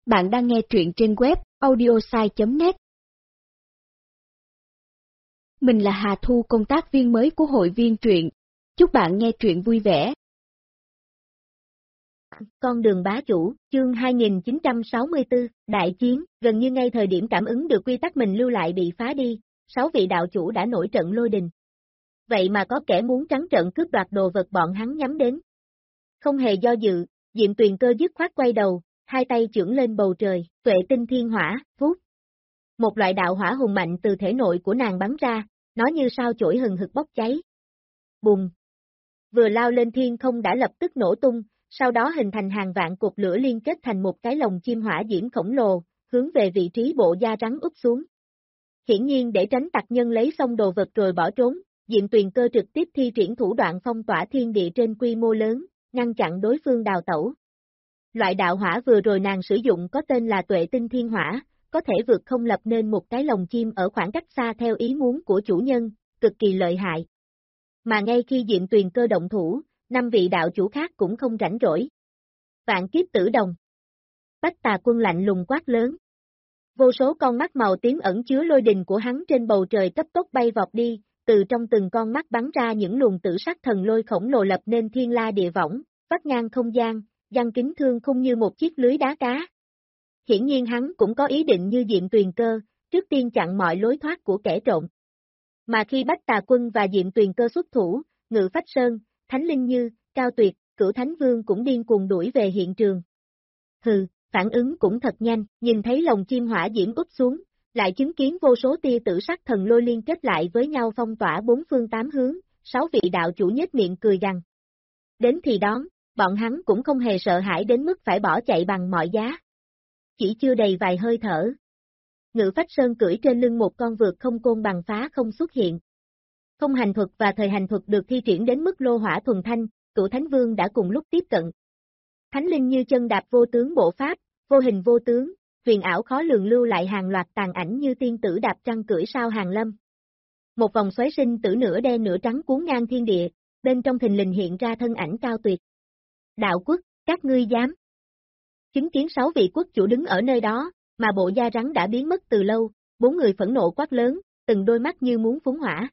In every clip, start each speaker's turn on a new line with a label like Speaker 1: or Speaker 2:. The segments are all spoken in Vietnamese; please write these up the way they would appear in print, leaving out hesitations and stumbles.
Speaker 1: Bạn đang nghe truyện trên web audiosai.net. Mình là Hà Thu, công tác viên mới của hội viên truyện. Chúc bạn nghe truyện vui vẻ.
Speaker 2: Con đường bá chủ, chương 2964, đại chiến, gần như ngay thời điểm cảm ứng được quy tắc mình lưu lại bị phá đi, 6 vị đạo chủ đã nổi trận lôi đình. Vậy mà có kẻ muốn trắng trợn cướp đoạt đồ vật bọn hắn nhắm đến. Không hề do dự, Diệm Tuyền Cơ dứt khoát quay đầu, hai tay chưởng lên bầu trời, tuệ tinh thiên hỏa, vút. Một loại đạo hỏa hùng mạnh từ thể nội của nàng bắn ra, nó như sao chổi hừng hực bốc cháy. Bùng! Vừa lao lên thiên không đã lập tức nổ tung, sau đó hình thành hàng vạn cột lửa liên kết thành một cái lồng chim hỏa diễm khổng lồ, hướng về vị trí bộ da rắn úp xuống. Hiển nhiên để tránh tặc nhân lấy xong đồ vật rồi bỏ trốn, Diệm Tuyền Cơ trực tiếp thi triển thủ đoạn phong tỏa thiên địa trên quy mô lớn, ngăn chặn đối phương đào tẩu. Loại đạo hỏa vừa rồi nàng sử dụng có tên là tuệ tinh thiên hỏa, có thể vượt không lập nên một cái lồng chim ở khoảng cách xa theo ý muốn của chủ nhân, cực kỳ lợi hại. Mà ngay khi Diệm Tuyền Cơ động thủ, 5 vị đạo chủ khác cũng không rảnh rỗi. Vạn kiếp tử đồng. Bách Tà Quân lạnh lùng quát lớn. Vô số con mắt màu tím ẩn chứa lôi đình của hắn trên bầu trời cấp tốc bay vọt đi, từ trong từng con mắt bắn ra những luồng tử sắc thần lôi khổng lồ lập nên thiên la địa võng, vắt ngang không gian, giăng kính thương khung như một chiếc lưới đá cá. Hiển nhiên hắn cũng có ý định như Diệm Tuyền Cơ, trước tiên chặn mọi lối thoát của kẻ trộm. Mà khi Bách Tà Quân và Diệm Tuyền Cơ xuất thủ, Ngự Phách Sơn, Thánh Linh Như, Cao Tuyệt, Cửu Thánh Vương cũng điên cuồng đuổi về hiện trường. Hừ, phản ứng cũng thật nhanh, nhìn thấy lồng chim hỏa diễm úp xuống, lại chứng kiến vô số tia tử sắc thần lôi liên kết lại với nhau phong tỏa bốn phương tám hướng, 6 vị đạo chủ nhếch miệng cười gằn. Đến thì đón, bọn hắn cũng không hề sợ hãi đến mức phải bỏ chạy bằng mọi giá. Chỉ chưa đầy vài hơi thở. Ngự Phách Sơn cưỡi trên lưng một con vượt không côn bằng phá không xuất hiện. Không hành thuật và thời hành thuật được thi triển đến mức lô hỏa thuần thanh, Cửu Thánh Vương đã cùng lúc tiếp cận. Thánh Linh Như chân đạp vô tướng bộ pháp, vô hình vô tướng, huyền ảo khó lường lưu lại hàng loạt tàn ảnh như tiên tử đạp trăng cưỡi sao hàng lâm. Một vòng xoáy sinh tử nửa đen nửa trắng cuốn ngang thiên địa, bên trong thình lình hiện ra thân ảnh Cao Tuyệt. Đạo quốc, các ngươi dám. Chứng kiến 6 vị quốc chủ đứng ở nơi đó, mà bộ da rắn đã biến mất từ lâu, 4 người phẫn nộ quát lớn, từng đôi mắt như muốn phúng hỏa.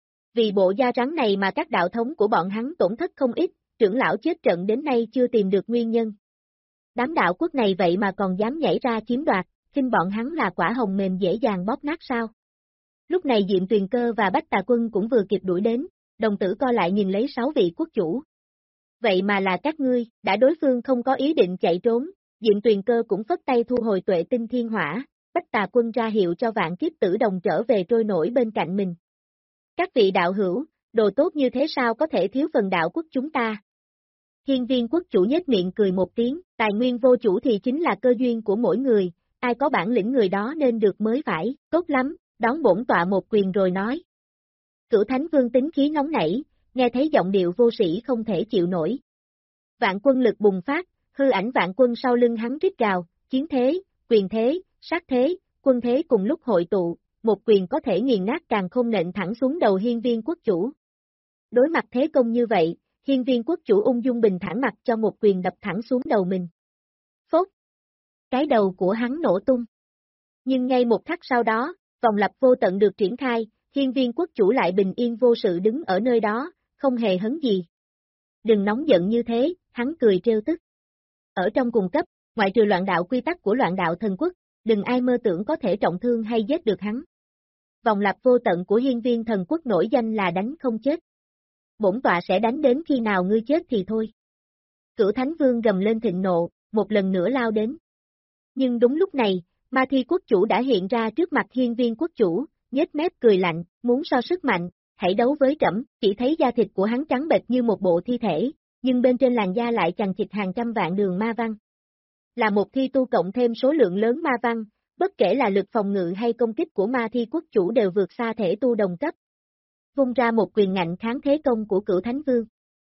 Speaker 2: Vì bộ da rắn này mà các đạo thống của bọn hắn tổn thất không ít, trưởng lão chết trận đến nay chưa tìm được nguyên nhân. Đám đạo quốc này vậy mà còn dám nhảy ra chiếm đoạt, khinh bọn hắn là quả hồng mềm dễ dàng bóp nát sao. Lúc này Diệm Tuyền Cơ và Bách Tà Quân cũng vừa kịp đuổi đến, đồng tử co lại nhìn lấy 6 vị quốc chủ. Vậy mà là các ngươi, đã đối phương không có ý định chạy trốn, Diệm Tuyền Cơ cũng phất tay thu hồi tuệ tinh thiên hỏa, Bách Tà Quân ra hiệu cho vạn kiếp tử đồng trở về trôi nổi bên cạnh mình. Các vị đạo hữu, đồ tốt như thế sao có thể thiếu phần đạo quốc chúng ta? Hiên Viên quốc chủ nhếch miệng cười một tiếng, tài nguyên vô chủ thì chính là cơ duyên của mỗi người, ai có bản lĩnh người đó nên được mới phải, tốt lắm, đón bổn tọa một quyền rồi nói. Cửu Thánh Vương tính khí nóng nảy, nghe thấy giọng điệu vô sĩ không thể chịu nổi. Vạn quân lực bùng phát, hư ảnh vạn quân sau lưng hắn rít gào, chiến thế, quyền thế, sát thế, quân thế cùng lúc hội tụ, một quyền có thể nghiền nát càn khôn nện thẳng xuống đầu Hiên Viên quốc chủ. Đối mặt thế công như vậy, Hiên Viên quốc chủ ung dung bình thản mặt cho một quyền đập thẳng xuống đầu mình. Phốt! Cái đầu của hắn nổ tung. Nhưng ngay một khắc sau đó, vòng lặp vô tận được triển khai, Hiên Viên quốc chủ lại bình yên vô sự đứng ở nơi đó, không hề hấn gì. Đừng nóng giận như thế, hắn cười trêu tức. Ở trong cùng cấp, ngoại trừ loạn đạo quy tắc của loạn đạo thần quốc, đừng ai mơ tưởng có thể trọng thương hay giết được hắn. Vòng lặp vô tận của Hiên Viên thần quốc nổi danh là đánh không chết. Bổn tọa sẽ đánh đến khi nào ngươi chết thì thôi. Cửu Thánh Vương gầm lên thịnh nộ, một lần nữa lao đến. Nhưng đúng lúc này, Ma Thi quốc chủ đã hiện ra trước mặt Hiên Viên quốc chủ, nhếch mép cười lạnh, muốn so sức mạnh, hãy đấu với trẫm. Chỉ thấy da thịt của hắn trắng bệch như một bộ thi thể, nhưng bên trên làn da lại chằng chịt hàng trăm vạn đường ma văn. Là một thi tu cộng thêm số lượng lớn ma văn, bất kể là lực phòng ngự hay công kích của Ma Thi quốc chủ đều vượt xa thể tu đồng cấp. Vung ra một quyền ngạnh kháng thế công của Cửu Thánh Vương.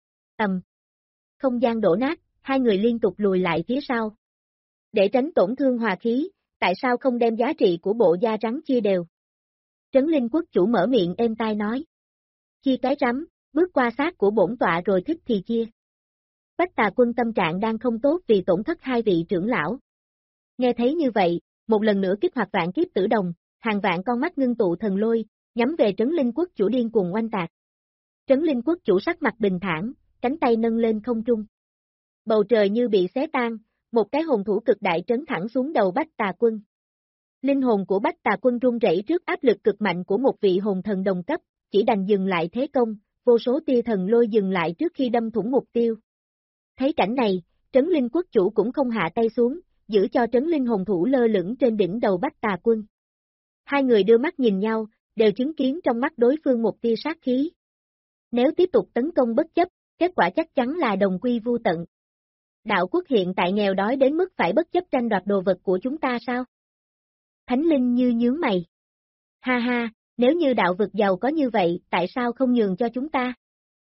Speaker 2: Không gian đổ nát, hai người liên tục lùi lại phía sau. Để tránh tổn thương hòa khí, tại sao không đem giá trị của bộ da rắn chia đều? Trấn Linh quốc chủ mở miệng êm tai nói. Chia cái rắm, bước qua xác của bổn tọa rồi thích thì chia. Bách Tà Quân tâm trạng đang không tốt vì tổn thất hai vị trưởng lão. Nghe thấy như vậy, một lần nữa kích hoạt vạn kiếp tử đồng, hàng vạn con mắt ngưng tụ thần lôi, nhắm về Trấn Linh Quốc chủ điên cuồng oanh tạc. Trấn Linh Quốc chủ sắc mặt bình thản, cánh tay nâng lên không trung. Bầu trời như bị xé tan, một cái hồn thủ cực đại trấn thẳng xuống đầu Bách Tà Quân. Linh hồn của Bách Tà Quân run rẩy trước áp lực cực mạnh của một vị hồn thần đồng cấp, chỉ đành dừng lại thế công, vô số tia thần lôi dừng lại trước khi đâm thủng mục tiêu. Thấy cảnh này, Trấn Linh Quốc chủ cũng không hạ tay xuống, giữ cho Trấn Linh hồn thủ lơ lửng trên đỉnh đầu Bách Tà Quân. Hai người đưa mắt nhìn nhau, đều chứng kiến trong mắt đối phương một tia sát khí. Nếu tiếp tục tấn công bất chấp, kết quả chắc chắn là đồng quy vu tận. Đạo quốc hiện tại nghèo đói đến mức phải bất chấp tranh đoạt đồ vật của chúng ta sao? Thánh Linh như nhướng mày. Ha ha, nếu như đạo vực giàu có như vậy, tại sao không nhường cho chúng ta?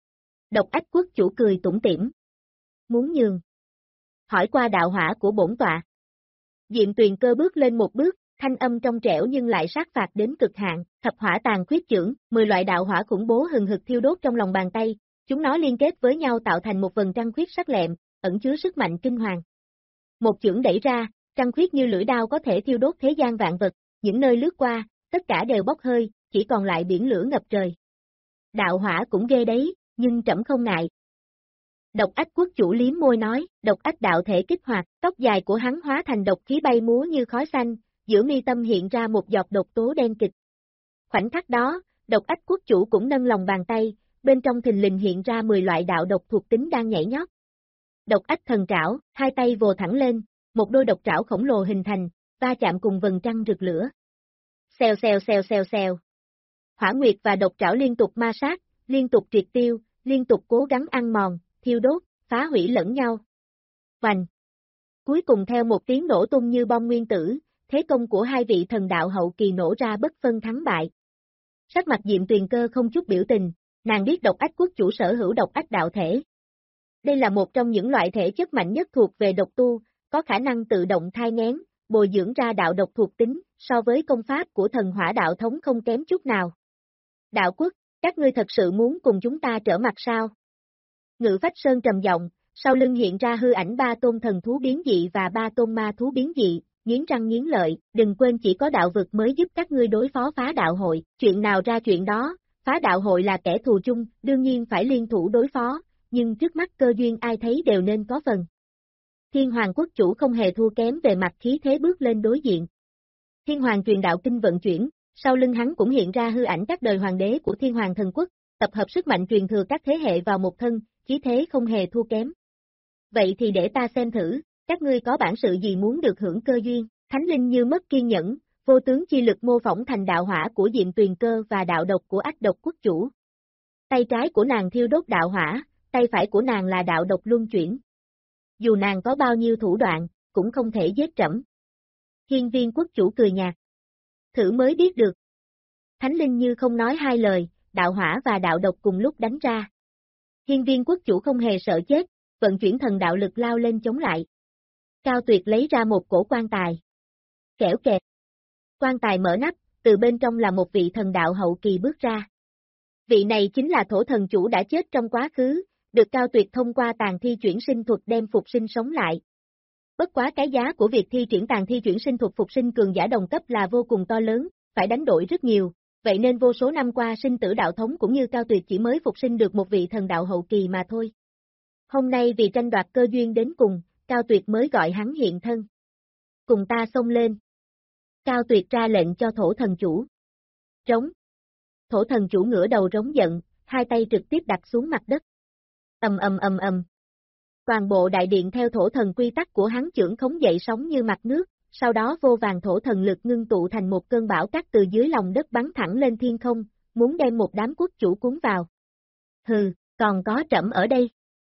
Speaker 2: Độc Ách quốc chủ cười tủm tỉm. Muốn nhường? Hỏi qua đạo hỏa của bổn tọa. Diệm Tuyền Cơ bước lên một bước, thanh âm trong trẻo nhưng lại sát phạt đến cực hạn, thập hỏa tàn khuyết chưởng, 10 loại đạo hỏa khủng bố hừng hực thiêu đốt trong lòng bàn tay, chúng nó liên kết với nhau tạo thành một vầng trăng khuyết sắc lẹm, ẩn chứa sức mạnh kinh hoàng. Một chưởng đẩy ra, trăng khuyết như lưỡi đao có thể thiêu đốt thế gian vạn vật, những nơi lướt qua, tất cả đều bốc hơi, chỉ còn lại biển lửa ngập trời. Đạo hỏa cũng ghê đấy, nhưng trẫm không ngại. Độc Ách quốc chủ liếm môi nói, độc ách đạo thể kích hoạt, tóc dài của hắn hóa thành độc khí bay múa như khói xanh, giữa mi tâm hiện ra một giọt độc tố đen kịch. Khoảnh khắc đó, Độc Ách quốc chủ cũng nâng lòng bàn tay, bên trong thình lình hiện ra 10 loại đạo độc thuộc tính đang nhảy nhót. Độc Ách thần trảo, hai tay vồ thẳng lên, một đôi độc trảo khổng lồ hình thành, va chạm cùng vầng trăng rực lửa. Xèo xèo xèo xèo xèo. Hỏa Nguyệt và độc trảo liên tục ma sát, liên tục triệt tiêu, liên tục cố gắng ăn mòn, thiêu đốt, phá hủy lẫn nhau. Vành. Cuối cùng theo một tiếng nổ tung như bom nguyên tử, thế công của hai vị thần đạo hậu kỳ nổ ra bất phân thắng bại. Sắc mặt Diệm Tuyền Cơ không chút biểu tình, nàng biết Độc Ách quốc chủ sở hữu độc ách đạo thể. Đây là một trong những loại thể chất mạnh nhất thuộc về độc tu, có khả năng tự động thai nghén, bồi dưỡng ra đạo độc thuộc tính, so với công pháp của thần hỏa đạo thống không kém chút nào. Đạo quốc, các ngươi thật sự muốn cùng chúng ta trở mặt sao? Ngự Phách Sơn trầm giọng, sau lưng hiện ra hư ảnh 3 tôn thần thú biến dị và 3 tôn ma thú biến dị, nghiến răng nghiến lợi, đừng quên chỉ có đạo vực mới giúp các ngươi đối phó phá đạo hội, chuyện nào ra chuyện đó, phá đạo hội là kẻ thù chung, đương nhiên phải liên thủ đối phó, nhưng trước mắt cơ duyên ai thấy đều nên có phần. Thiên Hoàng quốc chủ không hề thua kém về mặt khí thế bước lên đối diện. Thiên Hoàng truyền đạo kinh vận chuyển, sau lưng hắn cũng hiện ra hư ảnh các đời hoàng đế của Thiên Hoàng thần quốc, tập hợp sức mạnh truyền thừa các thế hệ vào một thân, khí thế không hề thua kém. Vậy thì để ta xem thử, các ngươi có bản sự gì muốn được hưởng cơ duyên? Thánh Linh như mất kiên nhẫn, vô tướng chi lực mô phỏng thành đạo hỏa của Diệm Tuyền Cơ và đạo độc của Ách Độc quốc chủ. Tay trái của nàng thiêu đốt đạo hỏa, tay phải của nàng là đạo độc luân chuyển. Dù nàng có bao nhiêu thủ đoạn, cũng không thể giết trẫm. Hiên Viên quốc chủ cười nhạt. Thử mới biết được. Thánh Linh như không nói hai lời, đạo hỏa và đạo độc cùng lúc đánh ra. Hiên Viên quốc chủ không hề sợ chết, vận chuyển thần đạo lực lao lên chống lại. Cao Tuyệt lấy ra một cổ quan tài. Kẻo kẹt. Quan tài mở nắp, từ bên trong là một vị thần đạo hậu kỳ bước ra. Vị này chính là thổ thần chủ đã chết trong quá khứ, được Cao Tuyệt thông qua tàn thi chuyển sinh thuật đem phục sinh sống lại. Bất quá cái giá của việc thi triển tàn thi chuyển sinh thuật phục sinh cường giả đồng cấp là vô cùng to lớn, phải đánh đổi rất nhiều, vậy nên vô số năm qua sinh tử đạo thống cũng như Cao Tuyệt chỉ mới phục sinh được một vị thần đạo hậu kỳ mà thôi. Hôm nay vì tranh đoạt cơ duyên đến cùng, Cao Tuyệt mới gọi hắn hiện thân. Cùng ta xông lên. Cao Tuyệt ra lệnh cho thổ thần chủ. Trống. Thổ thần chủ ngửa đầu rống giận, hai tay trực tiếp đặt xuống mặt đất. Ầm ầm ầm ầm. Toàn bộ đại điện theo thổ thần quy tắc của hắn chưởng khống dậy sóng như mặt nước, sau đó vô vàng thổ thần lực ngưng tụ thành một cơn bão cát từ dưới lòng đất bắn thẳng lên thiên không, muốn đem một đám quốc chủ cuốn vào. Hừ, còn có trẫm ở đây.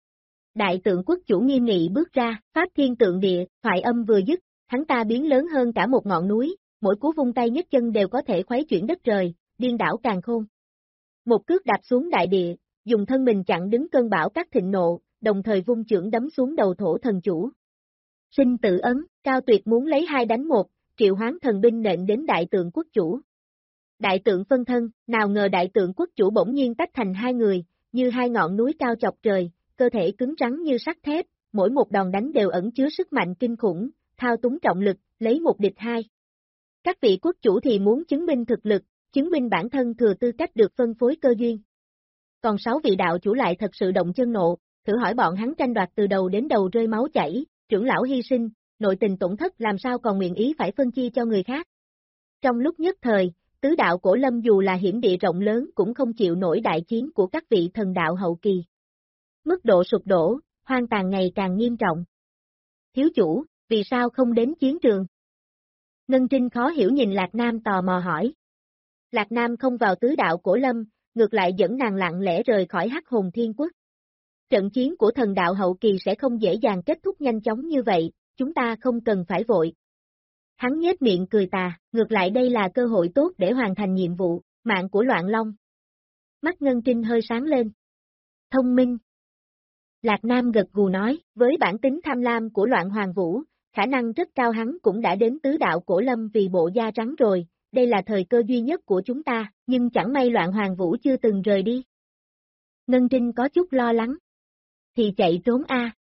Speaker 2: Đại tượng quốc chủ nghiêm nghị bước ra, pháp thiên tượng địa, thoại âm vừa dứt, hắn ta biến lớn hơn cả một ngọn núi, mỗi cú vung tay nhấc chân đều có thể khuấy chuyển đất trời, điên đảo càn khôn. Một cước đạp xuống đại địa, dùng thân mình chặn đứng cơn bão cát thịnh nộ, đồng thời vung chưởng đấm xuống đầu thổ thần chủ. Sinh tử ấn, Cao Tuyệt muốn lấy 2 đánh 1, triệu hoán thần binh nện đến đại tượng quốc chủ. Đại tượng phân thân, nào ngờ đại tượng quốc chủ bỗng nhiên tách thành 2 người, như 2 ngọn núi cao chọc trời, cơ thể cứng rắn như sắt thép, mỗi một đòn đánh đều ẩn chứa sức mạnh kinh khủng, thao túng trọng lực, lấy một địch hai. Các vị quốc chủ thì muốn chứng minh thực lực, chứng minh bản thân thừa tư cách được phân phối cơ duyên. Còn 6 vị đạo chủ lại thật sự động chân nộ, thử hỏi bọn hắn tranh đoạt từ đầu đến đầu rơi máu chảy, trưởng lão hy sinh, nội tình tổn thất làm sao còn nguyện ý phải phân chia cho người khác. Trong lúc nhất thời, tứ đạo Cổ Lâm dù là hiểm địa rộng lớn cũng không chịu nổi đại chiến của các vị thần đạo hậu kỳ. Mức độ sụp đổ, hoang tàn ngày càng nghiêm trọng. Thiếu chủ, vì sao không đến chiến trường? Ngân Trinh khó hiểu nhìn Lạc Nam tò mò hỏi. Lạc Nam không vào tứ đạo Cổ Lâm, ngược lại dẫn nàng lặng lẽ rời khỏi Hắc Hồn Thiên Quốc. Trận chiến của thần đạo hậu kỳ sẽ không dễ dàng kết thúc nhanh chóng như vậy, chúng ta không cần phải vội. Hắn nhếch miệng cười tà, ngược lại đây là cơ hội tốt để hoàn thành nhiệm vụ, mạng của Loạn Long. Mắt Ngân Trinh hơi sáng lên. Thông minh. Lạc Nam gật gù nói, với bản tính tham lam của Loạn Hoàng Vũ, khả năng rất cao hắn cũng đã đến tứ đạo Cổ Lâm vì bộ da trắng rồi, đây là thời cơ duy nhất của chúng ta, nhưng chẳng may Loạn Hoàng Vũ chưa từng rời đi. Ngân Trinh có chút lo lắng. Thì chạy trốn a.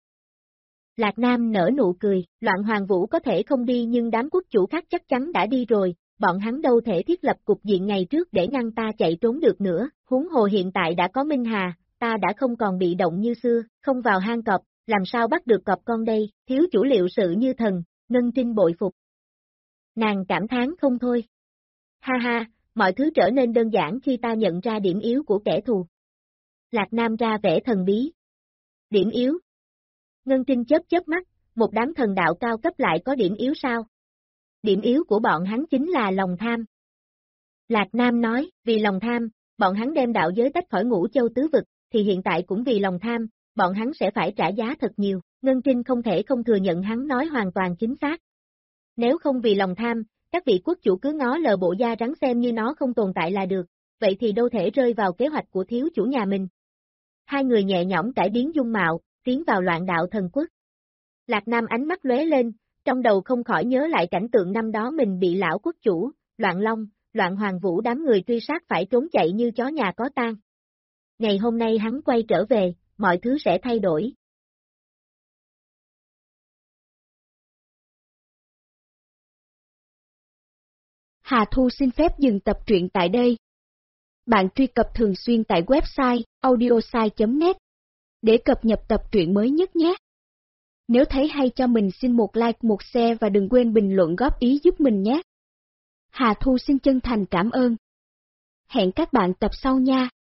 Speaker 2: Lạc Nam nở nụ cười, Loạn Hoàng Vũ có thể không đi nhưng đám quốc chủ khác chắc chắn đã đi rồi, bọn hắn đâu thể thiết lập cục diện ngày trước để ngăn ta chạy trốn được nữa, huống hồ hiện tại đã có Minh Hà, ta đã không còn bị động như xưa, không vào hang cọp, làm sao bắt được cọp con đây, thiếu chủ liệu sự như thần, Ngân Trinh bội phục. Nàng cảm thán không thôi. Ha ha, mọi thứ trở nên đơn giản khi ta nhận ra điểm yếu của kẻ thù. Lạc Nam ra vẻ thần bí. Điểm yếu? Ngân Trinh chớp mắt, một đám thần đạo cao cấp lại có điểm yếu sao? Điểm yếu của bọn hắn chính là lòng tham. Lạc Nam nói, vì lòng tham, bọn hắn đem đạo giới tách khỏi Ngũ Châu tứ vực, thì hiện tại cũng vì lòng tham, bọn hắn sẽ phải trả giá thật nhiều. Ngân Trinh không thể không thừa nhận hắn nói hoàn toàn chính xác. Nếu không vì lòng tham, các vị quốc chủ cứ ngó lờ bộ da rắn xem như nó không tồn tại là được, vậy thì đâu thể rơi vào kế hoạch của thiếu chủ nhà mình. Hai người nhẹ nhõm cải biến dung mạo, tiến vào Loạn đạo thần quốc. Lạc Nam ánh mắt lóe lên, trong đầu không khỏi nhớ lại cảnh tượng năm đó mình bị lão quốc chủ, Loạn Long, Loạn Hoàng Vũ đám người truy sát phải trốn chạy như chó nhà có tang. Ngày hôm nay hắn quay trở về, mọi thứ sẽ thay đổi.
Speaker 1: Hà Thu xin phép dừng tập truyện tại đây. Bạn truy cập thường xuyên tại website audiosai.net để cập nhật tập truyện mới nhất nhé. Nếu thấy hay cho mình xin một like, một share và đừng quên bình luận góp ý giúp mình nhé. Hà Thu xin chân thành cảm ơn. Hẹn các bạn tập sau nha.